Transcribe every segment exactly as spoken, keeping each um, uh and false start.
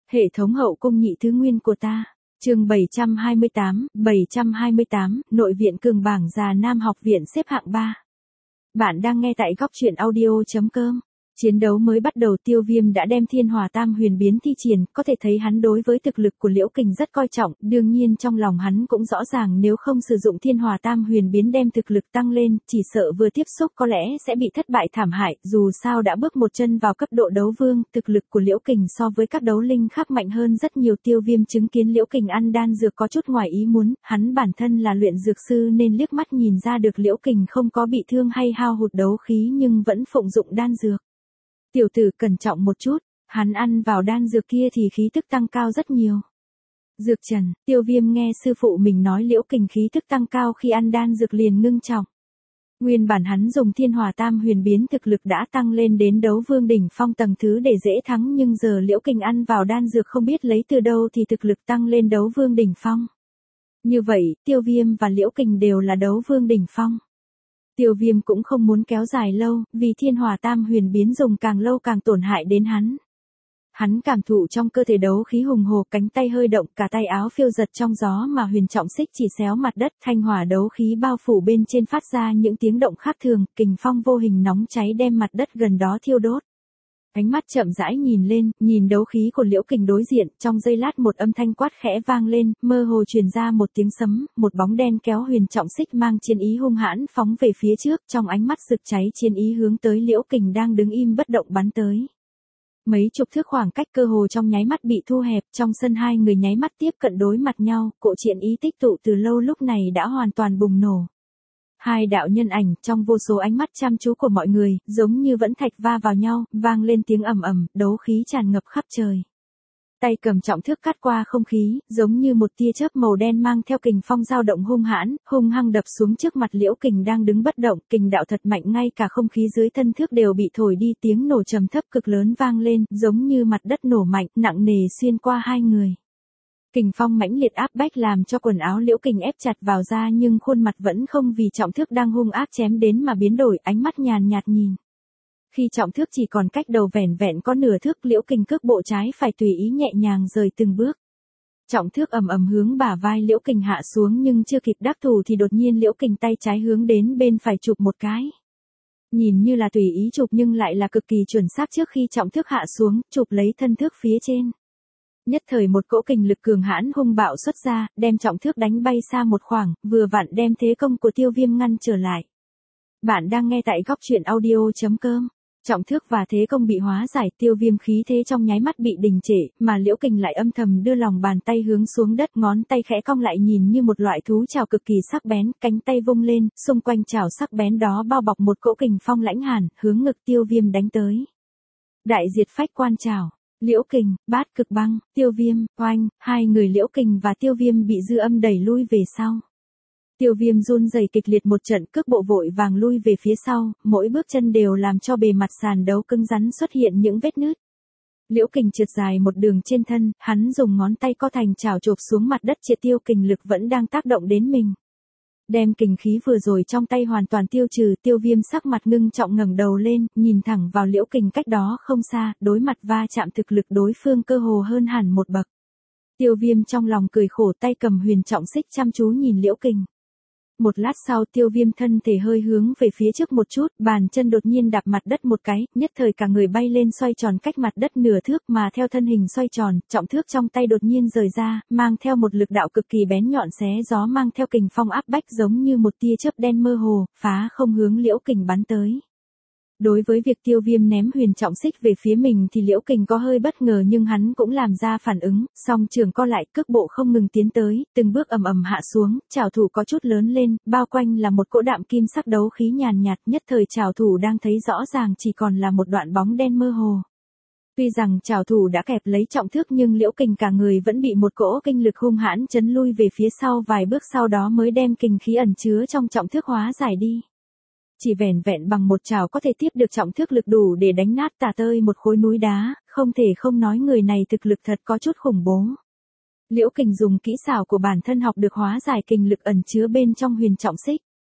Hệ thống hậu cung nhị thứ nguyên của ta. Chương bảy trăm hai mươi tám, bảy trăm hai mươi tám, nội viện cường bảng già nam học viện xếp hạng ba. Bạn đang nghe tại góc truyện audio chấm com. Chiến đấu mới bắt đầu, Tiêu Viêm đã đem Thiên Hỏa Tam Huyền biến thi triển, có thể thấy hắn đối với thực lực của Liễu Kình rất coi trọng, đương nhiên trong lòng hắn cũng rõ ràng nếu không sử dụng Thiên Hỏa Tam Huyền biến đem thực lực tăng lên, chỉ sợ vừa tiếp xúc có lẽ sẽ bị thất bại thảm hại, dù sao đã bước một chân vào cấp độ đấu vương, thực lực của Liễu Kình so với các đấu linh khác mạnh hơn rất nhiều. Tiêu Viêm chứng kiến Liễu Kình ăn đan dược có chút ngoài ý muốn, hắn bản thân là luyện dược sư nên liếc mắt nhìn ra được Liễu Kình không có bị thương hay hao hụt đấu khí nhưng vẫn phụng dụng đan dược. Tiểu tử cẩn trọng một chút, hắn ăn vào đan dược kia thì khí tức tăng cao rất nhiều. Dược trần, Tiêu Viêm nghe sư phụ mình nói Liễu Kình khí tức tăng cao khi ăn đan dược liền ngưng trọng. Nguyên bản hắn dùng Thiên Hỏa Tam Huyền biến thực lực đã tăng lên đến đấu vương đỉnh phong tầng thứ để dễ thắng, nhưng giờ Liễu Kình ăn vào đan dược không biết lấy từ đâu thì thực lực tăng lên đấu vương đỉnh phong. Như vậy, Tiêu Viêm và Liễu Kình đều là đấu vương đỉnh phong. Tiêu Viêm cũng không muốn kéo dài lâu, vì Thiên Hỏa Tam Huyền biến dùng càng lâu càng tổn hại đến hắn. Hắn cảm thụ trong cơ thể đấu khí hùng hồ, cánh tay hơi động, cả tay áo phiêu giật trong gió mà huyền trọng xích chỉ xéo mặt đất, thanh hỏa đấu khí bao phủ bên trên phát ra những tiếng động khác thường, kình phong vô hình nóng cháy đem mặt đất gần đó thiêu đốt. Ánh mắt chậm rãi nhìn lên, nhìn đấu khí của Liễu Kình đối diện, trong giây lát một âm thanh quát khẽ vang lên, mơ hồ truyền ra một tiếng sấm, một bóng đen kéo huyền trọng xích mang chiến ý hung hãn phóng về phía trước, trong ánh mắt rực cháy chiến ý hướng tới Liễu Kình đang đứng im bất động bắn tới. Mấy chục thước khoảng cách cơ hồ trong nháy mắt bị thu hẹp, trong sân hai người nháy mắt tiếp cận đối mặt nhau, cỗ chiến ý tích tụ từ lâu lúc này đã hoàn toàn bùng nổ. Hai đạo nhân ảnh trong vô số ánh mắt chăm chú của mọi người, giống như vẫn thạch va vào nhau, vang lên tiếng ầm ầm, đấu khí tràn ngập khắp trời. Tay cầm trọng thước cắt qua không khí, giống như một tia chớp màu đen mang theo kình phong dao động hung hãn, hung hăng đập xuống trước mặt Liễu Kình đang đứng bất động, kình đạo thật mạnh ngay cả không khí dưới thân thước đều bị thổi đi, tiếng nổ trầm thấp cực lớn vang lên, giống như mặt đất nổ mạnh, nặng nề xuyên qua hai người. Kình phong mãnh liệt áp bách làm cho quần áo Liễu Kình ép chặt vào da nhưng khuôn mặt vẫn không vì trọng thước đang hung ác chém đến mà biến đổi, ánh mắt nhàn nhạt nhìn. Khi trọng thước chỉ còn cách đầu vẻn vẹn có nửa thước, Liễu Kình cước bộ trái phải tùy ý nhẹ nhàng rời từng bước. Trọng thước ầm ầm hướng bả vai Liễu Kình hạ xuống nhưng chưa kịp đắc thủ thì đột nhiên Liễu Kình tay trái hướng đến bên phải chụp một cái. Nhìn như là tùy ý chụp nhưng lại là cực kỳ chuẩn xác, trước khi trọng thước hạ xuống, chụp lấy thân thước phía trên. Nhất thời một cỗ kình lực cường hãn hung bạo xuất ra, đem trọng thước đánh bay xa một khoảng, vừa vặn đem thế công của Tiêu Viêm ngăn trở lại. Bạn đang nghe tại góc truyện audio chấm com. Trọng thước và thế công bị hóa giải, Tiêu Viêm khí thế trong nháy mắt bị đình trệ, mà Liễu Kình lại âm thầm đưa lòng bàn tay hướng xuống đất, ngón tay khẽ cong lại nhìn như một loại thú chảo cực kỳ sắc bén, cánh tay vung lên, xung quanh chảo sắc bén đó bao bọc một cỗ kình phong lãnh hàn, hướng ngực Tiêu Viêm đánh tới. Đại diệt phách quan chảo. Liễu Kình, bát cực băng, Tiêu Viêm, oanh, hai người Liễu Kình và Tiêu Viêm bị dư âm đẩy lui về sau. Tiêu Viêm run rẩy kịch liệt một trận, cước bộ vội vàng lui về phía sau, mỗi bước chân đều làm cho bề mặt sàn đấu cứng rắn xuất hiện những vết nứt. Liễu Kình trượt dài một đường trên thân, hắn dùng ngón tay co thành chảo chộp xuống mặt đất, triệt tiêu kình lực vẫn đang tác động đến mình. Đem kình khí vừa rồi trong tay hoàn toàn tiêu trừ, Tiêu Viêm sắc mặt ngưng trọng ngẩng đầu lên, nhìn thẳng vào Liễu Kình cách đó không xa, đối mặt va chạm thực lực đối phương cơ hồ hơn hẳn một bậc. Tiêu Viêm trong lòng cười khổ, tay cầm huyền trọng xích chăm chú nhìn Liễu Kình. Một lát sau Tiêu Viêm thân thể hơi hướng về phía trước một chút, bàn chân đột nhiên đạp mặt đất một cái, nhất thời cả người bay lên xoay tròn cách mặt đất nửa thước, mà theo thân hình xoay tròn, trọng thước trong tay đột nhiên rời ra, mang theo một lực đạo cực kỳ bén nhọn xé gió, mang theo kình phong áp bách giống như một tia chớp đen mơ hồ, phá không hướng Liễu Kình bắn tới. Đối với việc Tiêu Viêm ném huyền trọng xích về phía mình thì Liễu Kình có hơi bất ngờ nhưng hắn cũng làm ra phản ứng, song trường co lại, cước bộ không ngừng tiến tới, từng bước ầm ầm hạ xuống, trảo thủ có chút lớn lên, bao quanh là một cỗ đạm kim sắc đấu khí nhàn nhạt, nhất thời trảo thủ đang thấy rõ ràng chỉ còn là một đoạn bóng đen mơ hồ. Tuy rằng trảo thủ đã kẹp lấy trọng thước nhưng Liễu Kình cả người vẫn bị một cỗ kinh lực hung hãn chấn lui về phía sau vài bước, sau đó mới đem kình khí ẩn chứa trong trọng thước hóa giải đi. Chỉ vẻn vẹn bằng một chảo có thể tiếp được trọng thước lực đủ để đánh nát tả tơi một khối núi đá, không thể không nói người này thực lực thật có chút khủng bố. Liễu Kình dùng kỹ xảo của bản thân học được hóa giải kình lực ẩn chứa bên trong huyền trọng xích.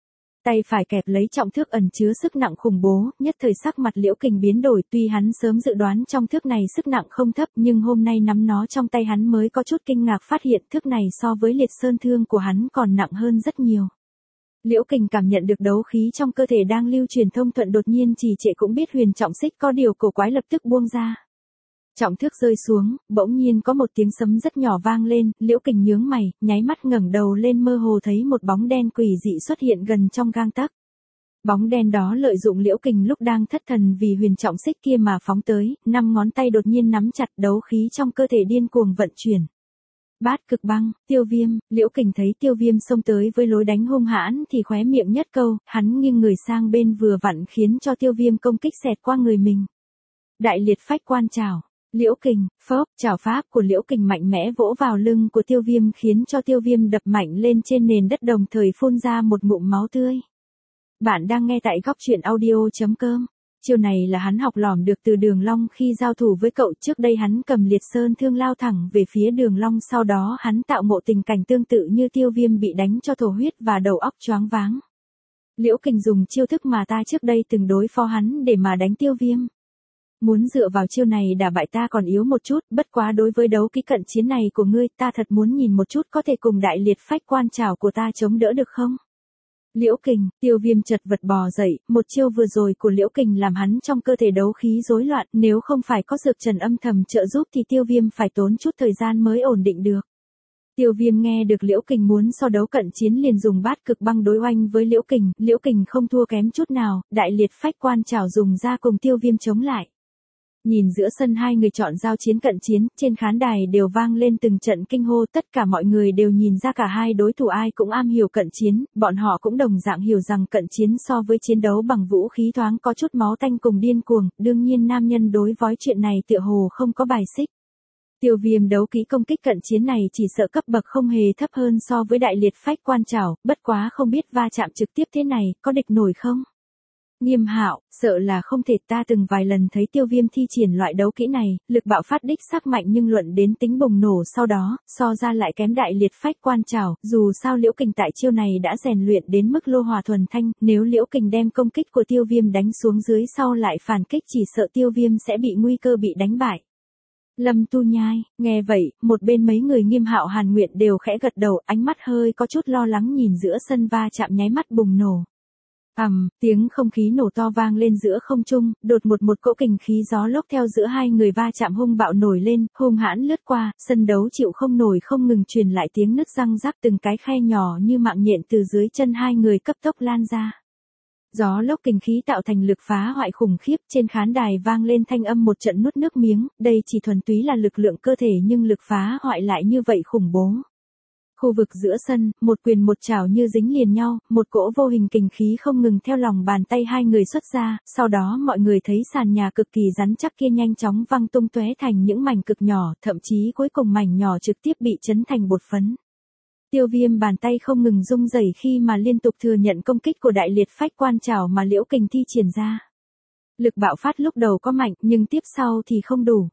Tay phải kẹp lấy trọng thước ẩn chứa sức nặng khủng bố, nhất thời sắc mặt Liễu Kình biến đổi, tuy hắn sớm dự đoán trong thước này sức nặng không thấp, nhưng hôm nay nắm nó trong tay hắn mới có chút kinh ngạc phát hiện thước này so với liệt sơn thương của hắn còn nặng hơn rất nhiều. Liễu Kình cảm nhận được đấu khí trong cơ thể đang lưu truyền thông thuận đột nhiên trì trệ cũng biết huyền trọng xích có điều cổ quái lập tức buông ra. Trọng thước rơi xuống, bỗng nhiên có một tiếng sấm rất nhỏ vang lên, Liễu Kình nhướng mày, nháy mắt ngẩng đầu lên mơ hồ thấy một bóng đen quỷ dị xuất hiện gần trong gang tấc. Bóng đen đó lợi dụng Liễu Kình lúc đang thất thần vì huyền trọng xích kia mà phóng tới, năm ngón tay đột nhiên nắm chặt đấu khí trong cơ thể điên cuồng vận chuyển. Bát cực băng, Tiêu Viêm, Liễu Kình thấy Tiêu Viêm xông tới với lối đánh hung hãn thì khóe miệng nhất câu, hắn nghiêng người sang bên vừa vặn khiến cho Tiêu Viêm công kích xẹt qua người mình. Đại liệt phách quan trảo. Liễu Kình, phốc, trảo pháp của Liễu Kình mạnh mẽ vỗ vào lưng của Tiêu Viêm khiến cho Tiêu Viêm đập mạnh lên trên nền đất đồng thời phun ra một ngụm máu tươi. Bạn đang nghe tại góc truyện audio chấm com. Chiêu này là hắn học lỏm được từ Đường Long khi giao thủ với cậu, trước đây hắn cầm liệt sơn thương lao thẳng về phía Đường Long, sau đó hắn tạo ngộ tình cảnh tương tự như Tiêu Viêm bị đánh cho thổ huyết và đầu óc choáng váng. Liễu Kình dùng chiêu thức mà ta trước đây từng đối phó hắn để mà đánh Tiêu Viêm. Muốn dựa vào chiêu này đả bại ta còn yếu một chút, bất quá đối với đấu kỹ cận chiến này của ngươi, ta thật muốn nhìn một chút có thể cùng đại liệt phách quan trảo của ta chống đỡ được không? Liễu Kình, Tiêu Viêm chật vật bò dậy, một chiêu vừa rồi của Liễu Kình làm hắn trong cơ thể đấu khí rối loạn, nếu không phải có dược trần âm thầm trợ giúp thì Tiêu Viêm phải tốn chút thời gian mới ổn định được. Tiêu Viêm nghe được Liễu Kình muốn so đấu cận chiến liền dùng bát cực băng đối oanh với Liễu Kình, Liễu Kình không thua kém chút nào, đại liệt phách quan trảo dùng ra cùng Tiêu Viêm chống lại. Nhìn giữa sân hai người chọn giao chiến cận chiến, trên khán đài đều vang lên từng trận kinh hô, tất cả mọi người đều nhìn ra cả hai đối thủ ai cũng am hiểu cận chiến, bọn họ cũng đồng dạng hiểu rằng cận chiến so với chiến đấu bằng vũ khí thoáng có chút máu tanh cùng điên cuồng, đương nhiên nam nhân đối với chuyện này tựa hồ không có bài xích. Tiêu Viêm đấu kỹ công kích cận chiến này chỉ sợ cấp bậc không hề thấp hơn so với đại liệt phách quan trảo, bất quá không biết va chạm trực tiếp thế này, có địch nổi không? Nghiêm Hạo, sợ là không thể, ta từng vài lần thấy Tiêu Viêm thi triển loại đấu kỹ này, lực bạo phát đích xác mạnh nhưng luận đến tính bùng nổ sau đó, so ra lại kém đại liệt phách quan trảo, dù sao Liễu Kình tại chiêu này đã rèn luyện đến mức lô hòa thuần thanh, nếu Liễu Kình đem công kích của Tiêu Viêm đánh xuống dưới sau lại phản kích chỉ sợ Tiêu Viêm sẽ bị nguy cơ bị đánh bại. Lâm Tu Nhai, nghe vậy, một bên mấy người Nghiêm Hạo Hàn Nguyện đều khẽ gật đầu, ánh mắt hơi có chút lo lắng nhìn giữa sân va chạm nháy mắt bùng nổ. Ầm, um, tiếng không khí nổ to vang lên giữa không trung, đột một một cỗ kình khí gió lốc theo giữa hai người va chạm hung bạo nổi lên, hung hãn lướt qua, sân đấu chịu không nổi không ngừng truyền lại tiếng nứt răng rắc, từng cái khe nhỏ như mạng nhện từ dưới chân hai người cấp tốc lan ra. Gió lốc kình khí tạo thành lực phá hoại khủng khiếp, trên khán đài vang lên thanh âm một trận nuốt nước miếng, đây chỉ thuần túy là lực lượng cơ thể nhưng lực phá hoại lại như vậy khủng bố. Khu vực giữa sân, một quyền một chảo như dính liền nhau, một cỗ vô hình kình khí không ngừng theo lòng bàn tay hai người xuất ra, sau đó mọi người thấy sàn nhà cực kỳ rắn chắc kia nhanh chóng văng tung tóe thành những mảnh cực nhỏ, thậm chí cuối cùng mảnh nhỏ trực tiếp bị chấn thành bột phấn. Tiêu Viêm bàn tay không ngừng rung rẩy khi mà liên tục thừa nhận công kích của đại liệt phách quan trảo mà Liễu Kình thi triển ra. Lực bạo phát lúc đầu có mạnh, nhưng tiếp sau thì không đủ.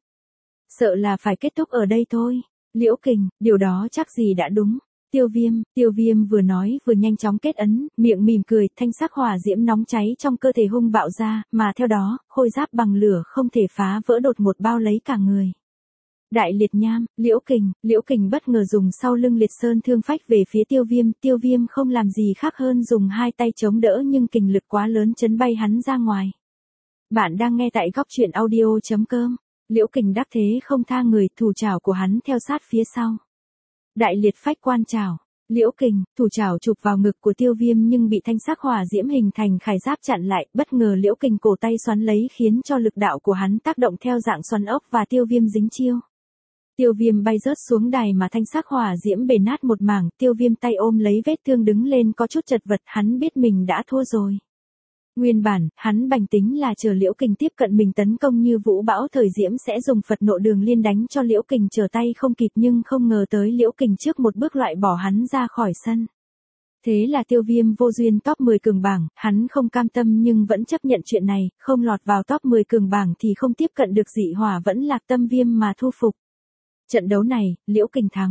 Sợ là phải kết thúc ở đây thôi. Liễu Kình, điều đó chắc gì đã đúng. Tiêu Viêm, Tiêu Viêm vừa nói vừa nhanh chóng kết ấn, miệng mỉm cười, thanh sắc hỏa diễm nóng cháy trong cơ thể hung bạo ra, mà theo đó, khôi giáp bằng lửa không thể phá vỡ đột một bao lấy cả người. Đại liệt nham, Liễu Kình, Liễu Kình bất ngờ dùng sau lưng liệt sơn thương phách về phía Tiêu Viêm, Tiêu Viêm không làm gì khác hơn dùng hai tay chống đỡ nhưng kình lực quá lớn chấn bay hắn ra ngoài. Bạn đang nghe tại góc truyện audio chấm com. Liễu Kình đắc thế không tha người, thủ trảo của hắn theo sát phía sau. Đại liệt phách quan trảo, Liễu Kình, thủ trảo chụp vào ngực của Tiêu Viêm nhưng bị thanh sắc hỏa diễm hình thành khải giáp chặn lại, bất ngờ Liễu Kình cổ tay xoắn lấy khiến cho lực đạo của hắn tác động theo dạng xoắn ốc và Tiêu Viêm dính chiêu. Tiêu Viêm bay rớt xuống đài mà thanh sắc hỏa diễm bể nát một mảng, Tiêu Viêm tay ôm lấy vết thương đứng lên có chút chật vật, hắn biết mình đã thua rồi. Nguyên bản, hắn bành tính là chờ Liễu Kình tiếp cận mình tấn công như vũ bão thời diễm sẽ dùng Phật nộ đường liên đánh cho Liễu Kình trở tay không kịp nhưng không ngờ tới Liễu Kình trước một bước loại bỏ hắn ra khỏi sân. Thế là Tiêu Viêm vô duyên top mười cường bảng, hắn không cam tâm nhưng vẫn chấp nhận chuyện này, không lọt vào top mười cường bảng thì không tiếp cận được dị hỏa vẫn lạc tâm viêm mà thu phục. Trận đấu này, Liễu Kình thắng.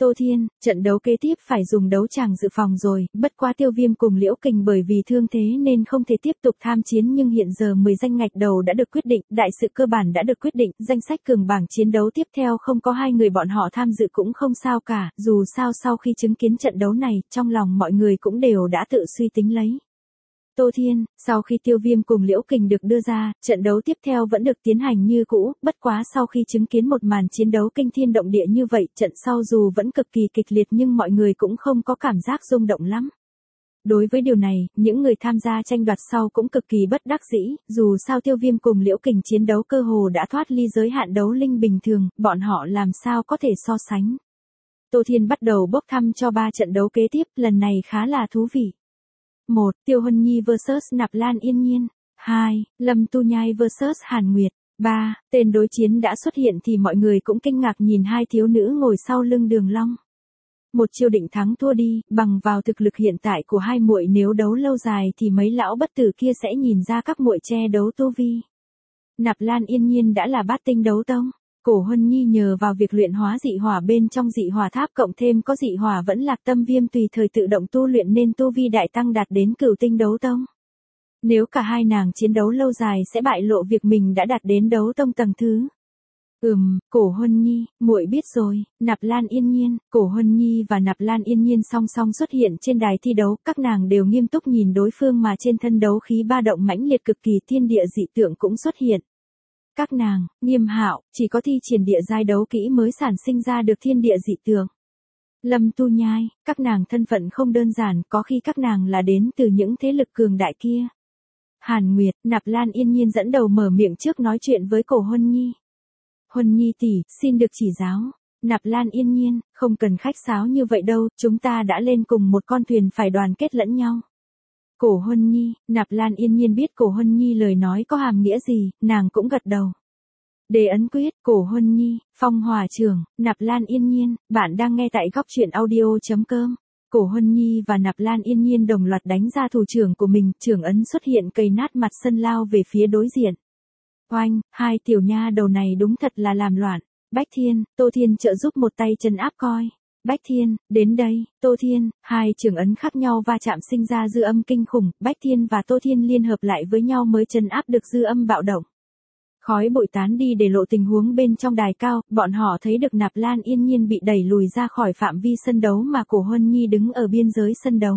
Tô Thiên, trận đấu kế tiếp phải dùng đấu tràng dự phòng rồi, bất quá Tiêu Viêm cùng Liễu Kình bởi vì thương thế nên không thể tiếp tục tham chiến nhưng hiện giờ mười danh ngạch đầu đã được quyết định, đại sự cơ bản đã được quyết định, danh sách cường bảng chiến đấu tiếp theo không có hai người bọn họ tham dự cũng không sao cả, dù sao sau khi chứng kiến trận đấu này, trong lòng mọi người cũng đều đã tự suy tính lấy. Tô Thiên, sau khi Tiêu Viêm cùng Liễu Kình được đưa ra, trận đấu tiếp theo vẫn được tiến hành như cũ, bất quá sau khi chứng kiến một màn chiến đấu kinh thiên động địa như vậy, trận sau dù vẫn cực kỳ kịch liệt nhưng mọi người cũng không có cảm giác rung động lắm. Đối với điều này, những người tham gia tranh đoạt sau cũng cực kỳ bất đắc dĩ, dù sao Tiêu Viêm cùng Liễu Kình chiến đấu cơ hồ đã thoát ly giới hạn đấu linh bình thường, bọn họ làm sao có thể so sánh. Tô Thiên bắt đầu bốc thăm cho ba trận đấu kế tiếp, lần này khá là thú vị. một. Tiêu Hân Nhi versus Nạp Lan Yên Nhiên. hai. Lâm Tu Nhai versus Hàn Nguyệt. ba. Tên đối chiến đã xuất hiện thì mọi người cũng kinh ngạc nhìn hai thiếu nữ ngồi sau lưng Đường Long. Một chiêu định thắng thua đi, bằng vào thực lực hiện tại của hai muội nếu đấu lâu dài thì mấy lão bất tử kia sẽ nhìn ra các muội che đấu tu vi. Nạp Lan Yên Nhiên đã là bát tinh đấu tông. Cổ Huân Nhi nhờ vào việc luyện hóa dị hỏa bên trong dị hỏa tháp cộng thêm có dị hỏa vẫn lạc tâm viêm tùy thời tự động tu luyện nên tu vi đại tăng đạt đến cửu tinh đấu tông. Nếu cả hai nàng chiến đấu lâu dài sẽ bại lộ việc mình đã đạt đến đấu tông tầng thứ. Ừm, Cổ Huân Nhi, muội biết rồi, Nạp Lan Yên Nhiên, Cổ Huân Nhi và Nạp Lan Yên Nhiên song song xuất hiện trên đài thi đấu, các nàng đều nghiêm túc nhìn đối phương mà trên thân đấu khí ba động mãnh liệt cực kỳ, thiên địa dị tượng cũng xuất hiện. Các nàng, Nghiêm Hạo, chỉ có thi triển địa giai đấu kỹ mới sản sinh ra được thiên địa dị tượng. Lâm Tu Nhai, các nàng thân phận không đơn giản, có khi các nàng là đến từ những thế lực cường đại kia. Hàn Nguyệt, Nạp Lan Yên Nhiên dẫn đầu mở miệng trước nói chuyện với Cổ Huân Nhi. Huân Nhi tỷ, xin được chỉ giáo. Nạp Lan Yên Nhiên, không cần khách sáo như vậy đâu, chúng ta đã lên cùng một con thuyền phải đoàn kết lẫn nhau. Cổ Huân Nhi, Nạp Lan Yên Nhiên biết Cổ Huân Nhi lời nói có hàm nghĩa gì, nàng cũng gật đầu. Đề ấn quyết, Cổ Huân Nhi, Phong Hỏa Trưởng, Nạp Lan Yên Nhiên, bạn đang nghe tại góc truyện audio chấm com. Cổ Huân Nhi và Nạp Lan Yên Nhiên đồng loạt đánh ra thủ trưởng của mình, trưởng ấn xuất hiện cầy nát mặt sân lao về phía đối diện. Oanh, hai tiểu nha đầu này đúng thật là làm loạn. Bách Thiên, Tô Thiên trợ giúp một tay trấn áp coi. Bách Thiên, đến đây, Tô Thiên, hai trường ấn khác nhau va chạm sinh ra dư âm kinh khủng, Bách Thiên và Tô Thiên liên hợp lại với nhau mới trấn áp được dư âm bạo động. Khói bụi tán đi để lộ tình huống bên trong đài cao, bọn họ thấy được Nạp Lan Yên Nhiên bị đẩy lùi ra khỏi phạm vi sân đấu mà Cổ Huân Nhi đứng ở biên giới sân đấu.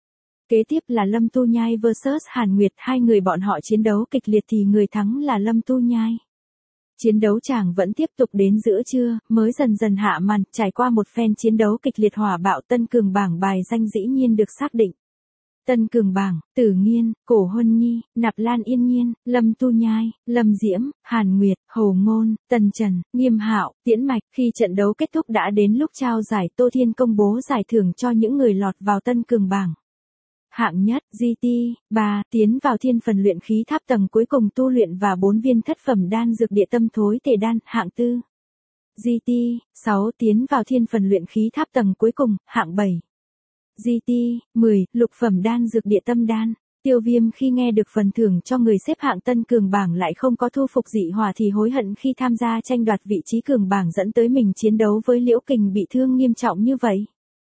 Kế tiếp là Lâm Tu Nhai versus Hàn Nguyệt, hai người bọn họ chiến đấu kịch liệt thì người thắng là Lâm Tu Nhai. Chiến đấu chàng vẫn tiếp tục đến giữa trưa, mới dần dần hạ màn, trải qua một phen chiến đấu kịch liệt hỏa bạo, tân cường bảng bài danh dĩ nhiên được xác định. Tân cường bảng, Tử Nghiên, Cổ Huân Nhi, Nạp Lan Yên Nhiên, Lâm Tu Nhai, Lâm Diễm, Hàn Nguyệt, Hồ Ngôn, Tần Trần, Nghiêm Hạo, Tiễn Mạch. Khi trận đấu kết thúc đã đến lúc trao giải, Tô Thiên công bố giải thưởng cho những người lọt vào tân cường bảng. Hạng nhất, giê tê, ba, tiến vào thiên phần luyện khí tháp tầng cuối cùng tu luyện và bốn viên thất phẩm đan dược địa tâm thối thể đan. Hạng tư, giê tê, sáu, tiến vào thiên phần luyện khí tháp tầng cuối cùng. Hạng bảy, giê tê, mười, lục phẩm đan dược địa tâm đan. Tiêu Viêm khi nghe được phần thưởng cho người xếp hạng tân cường bảng lại không có thu phục dị hỏa thì hối hận khi tham gia tranh đoạt vị trí cường bảng dẫn tới mình chiến đấu với Liễu Kình bị thương nghiêm trọng như vậy.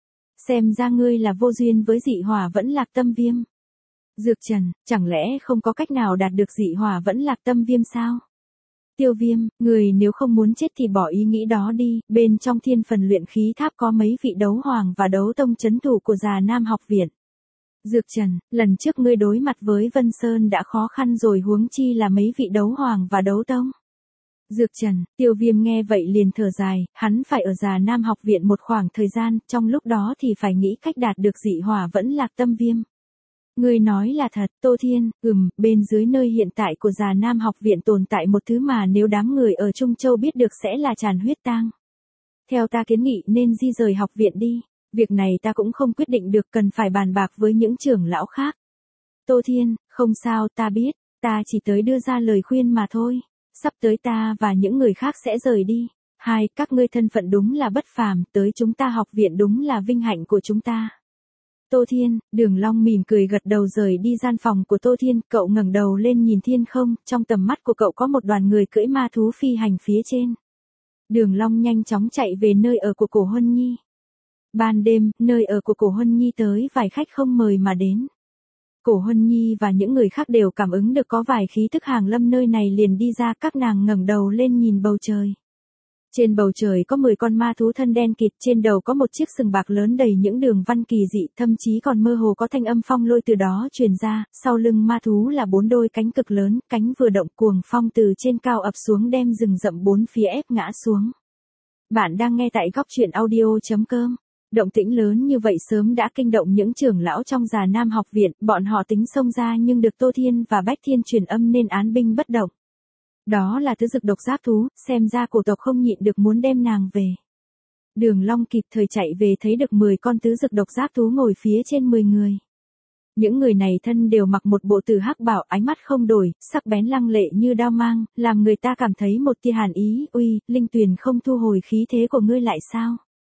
Xem ra ngươi là vô duyên với dị hỏa vẫn lạc tâm viêm. Dược Trần, chẳng lẽ không có cách nào đạt được dị hỏa vẫn lạc tâm viêm sao? Tiêu Viêm, người nếu không muốn chết thì bỏ ý nghĩ đó đi, bên trong thiên phần luyện khí tháp có mấy vị đấu hoàng và đấu tông chấn thủ của Già Nam học viện. Dược Trần, lần trước ngươi đối mặt với Vân Sơn đã khó khăn rồi huống chi là mấy vị đấu hoàng và đấu tông. Dược Trần, Tiêu Viêm nghe vậy liền thở dài, hắn phải ở Già Nam học viện một khoảng thời gian, trong lúc đó thì phải nghĩ cách đạt được dị hỏa vẫn lạc tâm viêm. Ngươi nói là thật, Tô Thiên, ừm, bên dưới nơi hiện tại của Già Nam học viện tồn tại một thứ mà nếu đám người ở Trung Châu biết được sẽ là tràn huyết tang. Theo ta kiến nghị nên di rời học viện đi, việc này ta cũng không quyết định được, cần phải bàn bạc với những trưởng lão khác. Tô Thiên, không sao, ta biết, ta chỉ tới đưa ra lời khuyên mà thôi. Sắp tới ta và những người khác sẽ rời đi. Hai, các ngươi thân phận đúng là bất phàm, tới chúng ta học viện đúng là vinh hạnh của chúng ta. Tô Thiên, Đường Long mỉm cười gật đầu rời đi gian phòng của Tô Thiên, cậu ngẩng đầu lên nhìn thiên không, trong tầm mắt của cậu có một đoàn người cưỡi ma thú phi hành phía trên. Đường Long nhanh chóng chạy về nơi ở của Cổ Huân Nhi. Ban đêm, nơi ở của Cổ Huân Nhi tới vài khách không mời mà đến. Cổ Huân Nhi và những người khác đều cảm ứng được có vài khí tức hàng lâm nơi này liền đi ra, các nàng ngẩng đầu lên nhìn bầu trời. Trên bầu trời có mười con ma thú thân đen kịt, trên đầu có một chiếc sừng bạc lớn đầy những đường văn kỳ dị, thậm chí còn mơ hồ có thanh âm phong lôi từ đó truyền ra, sau lưng ma thú là bốn đôi cánh cực lớn, cánh vừa động cuồng phong từ trên cao ập xuống đem rừng rậm bốn phía ép ngã xuống. Bạn đang nghe tại góc truyện audio chấm com. Động tĩnh lớn như vậy sớm đã kinh động những trưởng lão trong Già Nam học viện, bọn họ tính xông ra nhưng được Tô Thiên và Bách Thiên truyền âm nên án binh bất động. Đó là thứ dực độc giáp thú, xem ra cổ tộc không nhịn được muốn đem nàng về. Đường Long kịp thời chạy về thấy được mười con tứ dực độc giáp thú ngồi phía trên mười người. Những người này thân đều mặc một bộ tử hắc bảo, ánh mắt không đổi, sắc bén lăng lệ như đao mang, làm người ta cảm thấy một tia hàn ý. Uy, Linh Tuyền không thu hồi khí thế của ngươi lại sao?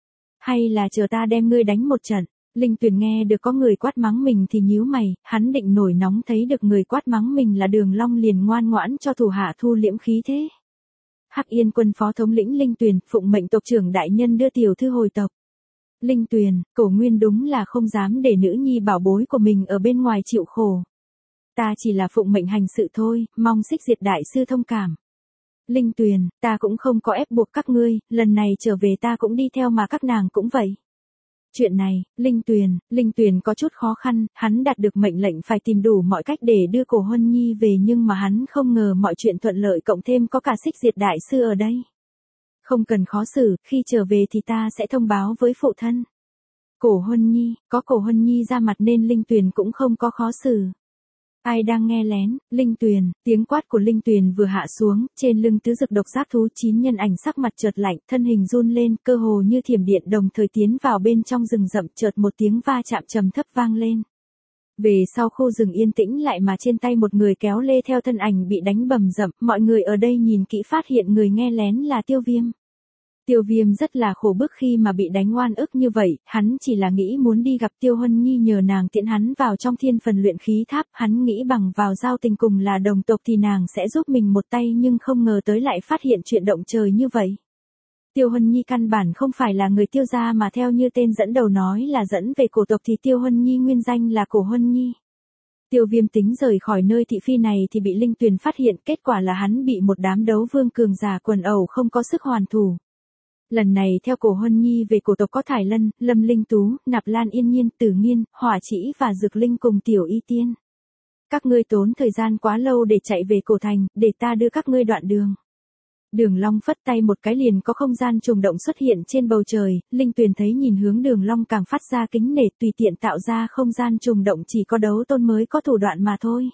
Hay là chờ ta đem ngươi đánh một trận? Linh Tuyền nghe được có người quát mắng mình thì nhíu mày, hắn định nổi nóng thấy được người quát mắng mình là Đường Long liền ngoan ngoãn cho thủ hạ thu liễm khí thế. Hắc Yên quân phó thống lĩnh Linh Tuyền, phụng mệnh tộc trưởng đại nhân đưa tiểu thư hồi tộc. Linh Tuyền, Cổ Nguyên đúng là không dám để nữ nhi bảo bối của mình ở bên ngoài chịu khổ. Ta chỉ là phụng mệnh hành sự thôi, mong Xích Diệt đại sư thông cảm. Linh Tuyền, ta cũng không có ép buộc các ngươi, lần này trở về ta cũng đi theo mà các nàng cũng vậy. Chuyện này, Linh Tuyền, Linh Tuyền có chút khó khăn, hắn đạt được mệnh lệnh phải tìm đủ mọi cách để đưa Cổ Huân Nhi về nhưng mà hắn không ngờ mọi chuyện thuận lợi cộng thêm có cả Xích Diệt đại sư ở đây. Không cần khó xử, khi trở về thì ta sẽ thông báo với phụ thân. Cổ Huân Nhi, có Cổ Huân Nhi ra mặt nên Linh Tuyền cũng không có khó xử. Ai đang nghe lén? Linh Tuyền, tiếng quát của Linh Tuyền vừa hạ xuống, trên lưng tứ dực độc giáp thú chín nhân ảnh sắc mặt chợt lạnh, thân hình run lên, cơ hồ như thiểm điện đồng thời tiến vào bên trong rừng rậm, chợt một tiếng va chạm trầm thấp vang lên. Về sau khu rừng yên tĩnh lại mà trên tay một người kéo lê theo thân ảnh bị đánh bầm dập, mọi người ở đây nhìn kỹ phát hiện người nghe lén là Tiêu Viêm. Tiêu Viêm rất là khổ bức khi mà bị đánh oan ức như vậy, hắn chỉ là nghĩ muốn đi gặp Tiêu Huân Nhi nhờ nàng tiễn hắn vào trong thiên phần luyện khí tháp, hắn nghĩ bằng vào giao tình cùng là đồng tộc thì nàng sẽ giúp mình một tay nhưng không ngờ tới lại phát hiện chuyện động trời như vậy. Tiêu Huân Nhi căn bản không phải là người Tiêu gia mà theo như tên dẫn đầu nói là dẫn về cổ tộc thì Tiêu Huân Nhi nguyên danh là Cổ Huân Nhi. Tiêu Viêm tính rời khỏi nơi thị phi này thì bị Linh Tuyền phát hiện, kết quả là hắn bị một đám đấu vương cường giả quần ẩu không có sức hoàn thủ. Lần này theo Cổ Huân Nhi về cổ tộc có Thải Lân, Lâm Linh Tú, Nạp Lan Yên Nhiên, Tử Nghiên, Hỏa Chỉ và Dược Linh cùng Tiểu Y Tiên. Các ngươi tốn thời gian quá lâu để chạy về cổ thành, để ta đưa các ngươi đoạn đường. Đường Long phất tay một cái liền có không gian trùng động xuất hiện trên bầu trời, Linh Tuyền thấy nhìn hướng Đường Long càng phát ra kính nể, tùy tiện tạo ra không gian trùng động chỉ có đấu tôn mới có thủ đoạn mà thôi.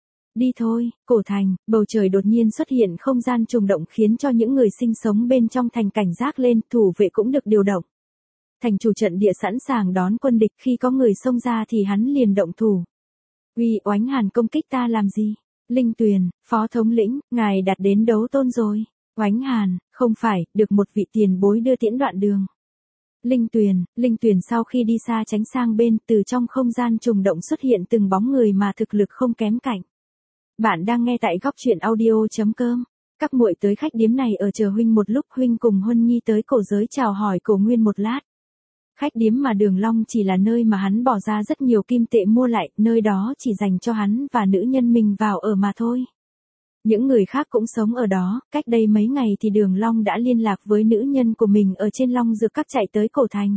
Đi thôi, cổ thành, bầu trời đột nhiên xuất hiện không gian trùng động khiến cho những người sinh sống bên trong thành cảnh giác lên, thủ vệ cũng được điều động. Thành chủ trận địa sẵn sàng đón quân địch, khi có người xông ra thì hắn liền động thủ. Uy Oánh Hàn công kích ta làm gì? Linh Tuyền, phó thống lĩnh, ngài đạt đến đấu tôn rồi. Oánh Hàn, không phải, được một vị tiền bối đưa tiễn đoạn đường. Linh Tuyền, Linh Tuyền sau khi đi xa tránh sang bên, từ trong không gian trùng động xuất hiện từng bóng người mà thực lực không kém cạnh. Bạn đang nghe tại góc truyện audio chấm com. Các muội tới khách điếm này ở chờ huynh một lúc, huynh cùng Huân Nhi tới cổ giới chào hỏi Cổ Nguyên một lát. Khách điếm mà Đường Long chỉ là nơi mà hắn bỏ ra rất nhiều kim tệ mua lại, nơi đó chỉ dành cho hắn và nữ nhân mình vào ở mà thôi. Những người khác cũng sống ở đó, cách đây mấy ngày thì Đường Long đã liên lạc với nữ nhân của mình ở trên Long Dược Các chạy tới cổ thành.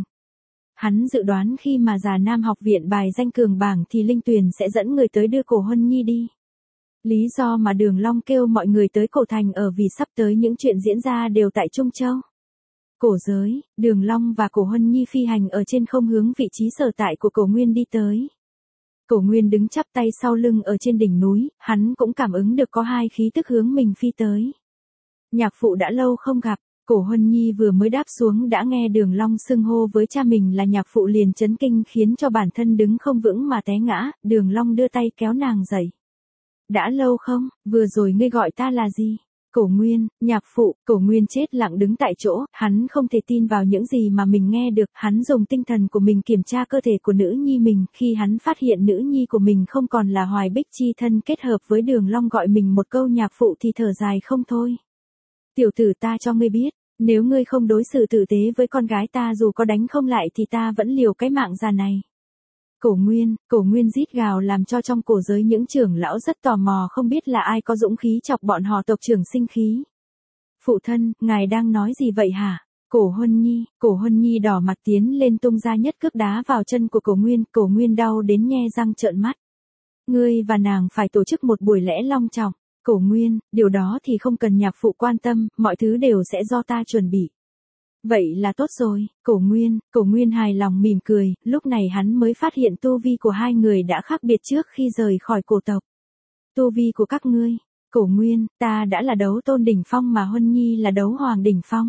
Hắn dự đoán khi mà Già Nam học viện bài danh cường bảng thì Linh Tuyền sẽ dẫn người tới đưa Cổ Huân Nhi đi. Lý do mà Đường Long kêu mọi người tới cổ thành ở vì sắp tới những chuyện diễn ra đều tại Trung Châu. Cổ giới, Đường Long và Cổ Huân Nhi phi hành ở trên không hướng vị trí sở tại của Cổ Nguyên đi tới. Cổ Nguyên đứng chắp tay sau lưng ở trên đỉnh núi, hắn cũng cảm ứng được có hai khí tức hướng mình phi tới. Nhạc phụ đã lâu không gặp, Cổ Huân Nhi vừa mới đáp xuống đã nghe Đường Long xưng hô với cha mình là nhạc phụ liền chấn kinh khiến cho bản thân đứng không vững mà té ngã, Đường Long đưa tay kéo nàng dậy. Đã lâu không, vừa rồi ngươi gọi ta là gì? Cổ Nguyên, nhạc phụ. Cổ Nguyên chết lặng đứng tại chỗ, hắn không thể tin vào những gì mà mình nghe được, hắn dùng tinh thần của mình kiểm tra cơ thể của nữ nhi mình, khi hắn phát hiện nữ nhi của mình không còn là Hoài Bích chi thân kết hợp với Đường Long gọi mình một câu nhạc phụ thì thở dài không thôi. Tiểu tử ta cho ngươi biết, Nếu ngươi không đối xử tử tế với con gái ta dù có đánh không lại thì ta vẫn liều cái mạng già này. Cổ Nguyên, Cổ Nguyên rít gào làm cho trong cổ giới những trưởng lão rất tò mò không biết là ai có dũng khí chọc bọn họ tộc trưởng sinh khí. Phụ thân, ngài đang nói gì vậy hả? Cổ Huân Nhi, Cổ Huân Nhi đỏ mặt tiến lên tung ra nhất cước đá vào chân của Cổ Nguyên, Cổ Nguyên đau đến nhe răng trợn mắt. Ngươi và nàng phải tổ chức một buổi lễ long trọng. Cổ Nguyên, điều đó thì không cần nhạc phụ quan tâm, mọi thứ đều sẽ do ta chuẩn bị. Vậy là tốt rồi, Cổ Nguyên, Cổ Nguyên hài lòng mỉm cười, lúc này hắn mới phát hiện tu vi của hai người đã khác biệt trước khi rời khỏi cổ tộc. Tu vi của các ngươi, Cổ Nguyên, ta đã là đấu tôn đỉnh phong mà Huân Nhi là đấu hoàng đỉnh phong.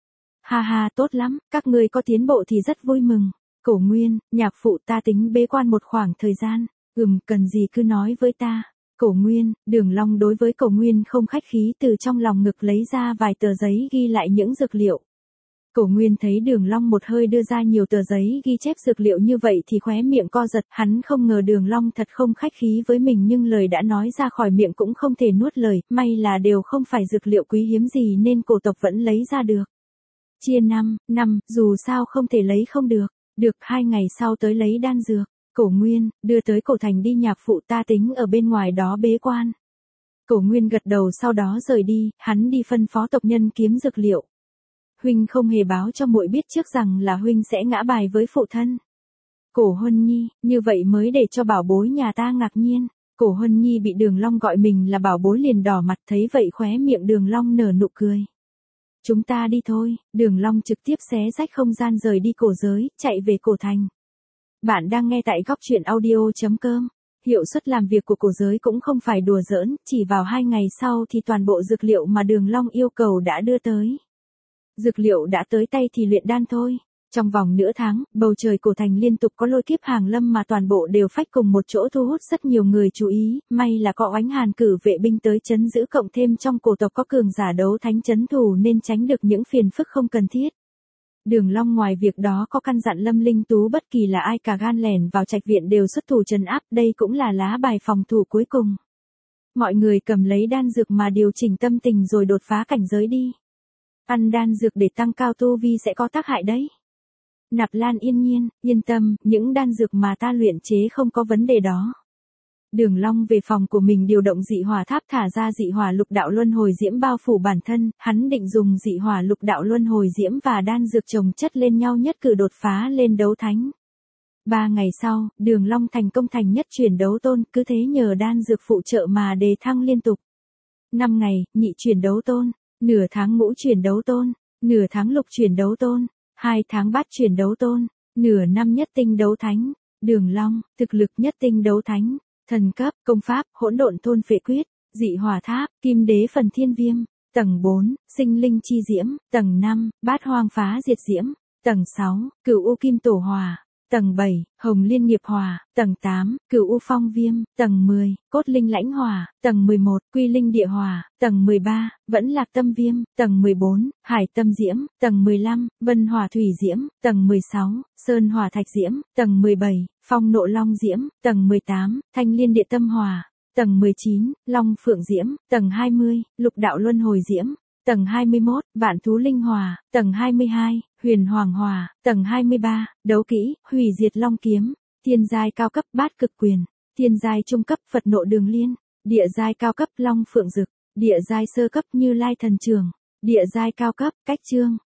Ha ha, tốt lắm, các ngươi có tiến bộ thì rất vui mừng. Cổ Nguyên, nhạc phụ ta tính bế quan một khoảng thời gian, ừm, cần gì cứ nói với ta. Cổ Nguyên, Đường Long đối với Cổ Nguyên không khách khí từ trong lòng ngực lấy ra vài tờ giấy ghi lại những dược liệu. Cổ Nguyên thấy Đường Long một hơi đưa ra nhiều tờ giấy ghi chép dược liệu như vậy thì khóe miệng co giật, hắn không ngờ Đường Long thật không khách khí với mình nhưng lời đã nói ra khỏi miệng cũng không thể nuốt lời, may là đều không phải dược liệu quý hiếm gì nên cổ tộc vẫn lấy ra được. Chia năm, năm, dù sao không thể lấy không được, được hai ngày sau tới lấy đan dược. Cổ Nguyên, đưa tới cổ thành đi nhạc phụ ta tính ở bên ngoài đó bế quan. Cổ Nguyên gật đầu sau đó rời đi, hắn đi phân phó tộc nhân kiếm dược liệu. Huynh không hề báo cho muội biết trước rằng là huynh sẽ ngã bài với phụ thân. Cổ Huân Nhi, như vậy mới để cho bảo bối nhà ta ngạc nhiên. Cổ Huân Nhi bị Đường Long gọi mình là bảo bối liền đỏ mặt thấy vậy khóe miệng Đường Long nở nụ cười. Chúng ta đi thôi, Đường Long trực tiếp xé rách không gian rời đi cổ giới, chạy về cổ thành. Bạn đang nghe tại góc truyện audio chấm com. Hiệu suất làm việc của cổ giới cũng không phải đùa giỡn, chỉ vào hai ngày sau thì toàn bộ dược liệu mà Đường Long yêu cầu đã đưa tới. Dược liệu đã tới tay thì luyện đan thôi. Trong vòng nửa tháng, bầu trời cổ thành liên tục có lôi kiếp hàng lâm mà toàn bộ đều phách cùng một chỗ thu hút rất nhiều người chú ý, may là có Oánh Hàn cử vệ binh tới trấn giữ cộng thêm trong cổ tộc có cường giả đấu thánh trấn thủ nên tránh được những phiền phức không cần thiết. Đường Long ngoài việc đó có căn dặn Lâm Linh Tú bất kỳ là ai cả gan lẻn vào trạch viện đều xuất thủ trấn áp, đây cũng là lá bài phòng thủ cuối cùng. Mọi người cầm lấy đan dược mà điều chỉnh tâm tình rồi đột phá cảnh giới đi. Ăn đan dược để tăng cao tu vi sẽ có tác hại đấy. Nạp Lan yên nhiên, yên tâm, những đan dược mà ta luyện chế không có vấn đề đó. Đường Long về phòng của mình điều động dị hỏa tháp thả ra dị hỏa lục đạo luân hồi diễm bao phủ bản thân, hắn định dùng dị hỏa lục đạo luân hồi diễm và đan dược chồng chất lên nhau nhất cử đột phá lên đấu thánh. Ba ngày sau, Đường Long thành công thành nhất chuyển đấu tôn, cứ thế nhờ đan dược phụ trợ mà đề thăng liên tục. Năm ngày, nhị chuyển đấu tôn, nửa tháng ngũ chuyển đấu tôn, nửa tháng lục chuyển đấu tôn, hai tháng bát chuyển đấu tôn, nửa năm nhất tinh đấu thánh. Đường Long, thực lực nhất tinh đấu thánh. Thần cấp, công pháp, hỗn độn thôn phệ quyết, dị hỏa tháp, kim đế phần thiên viêm, tầng bốn, sinh linh chi diễm, tầng năm, bát hoang phá diệt diễm, tầng sáu, cửu u kim tổ hỏa, tầng bảy, hồng liên nghiệp hỏa, tầng tám, cửu u phong viêm, tầng mười, cốt linh lãnh hỏa, tầng mười một, quy linh địa hỏa, tầng mười ba, vẫn lạc tâm viêm, tầng mười bốn, hải tâm diễm, tầng mười lăm, vân hỏa thủy diễm, tầng mười sáu, sơn hỏa thạch diễm, tầng mười bảy, phong nộ long diễm, tầng mười tám, thanh liên địa tâm hỏa, tầng mười chín, long phượng diễm, tầng hai mươi, lục đạo luân hồi diễm, tầng hai mươi mốt, vạn thú linh hỏa, tầng hai mươi hai, huyền hoàng hỏa, tầng hai mươi ba, đấu kỹ, hủy diệt long kiếm, thiên giai cao cấp bát cực quyền, thiên giai trung cấp Phật nộ đường liên, địa giai cao cấp long phượng dực, địa giai sơ cấp Như Lai thần trường, địa giai cao cấp cách chương,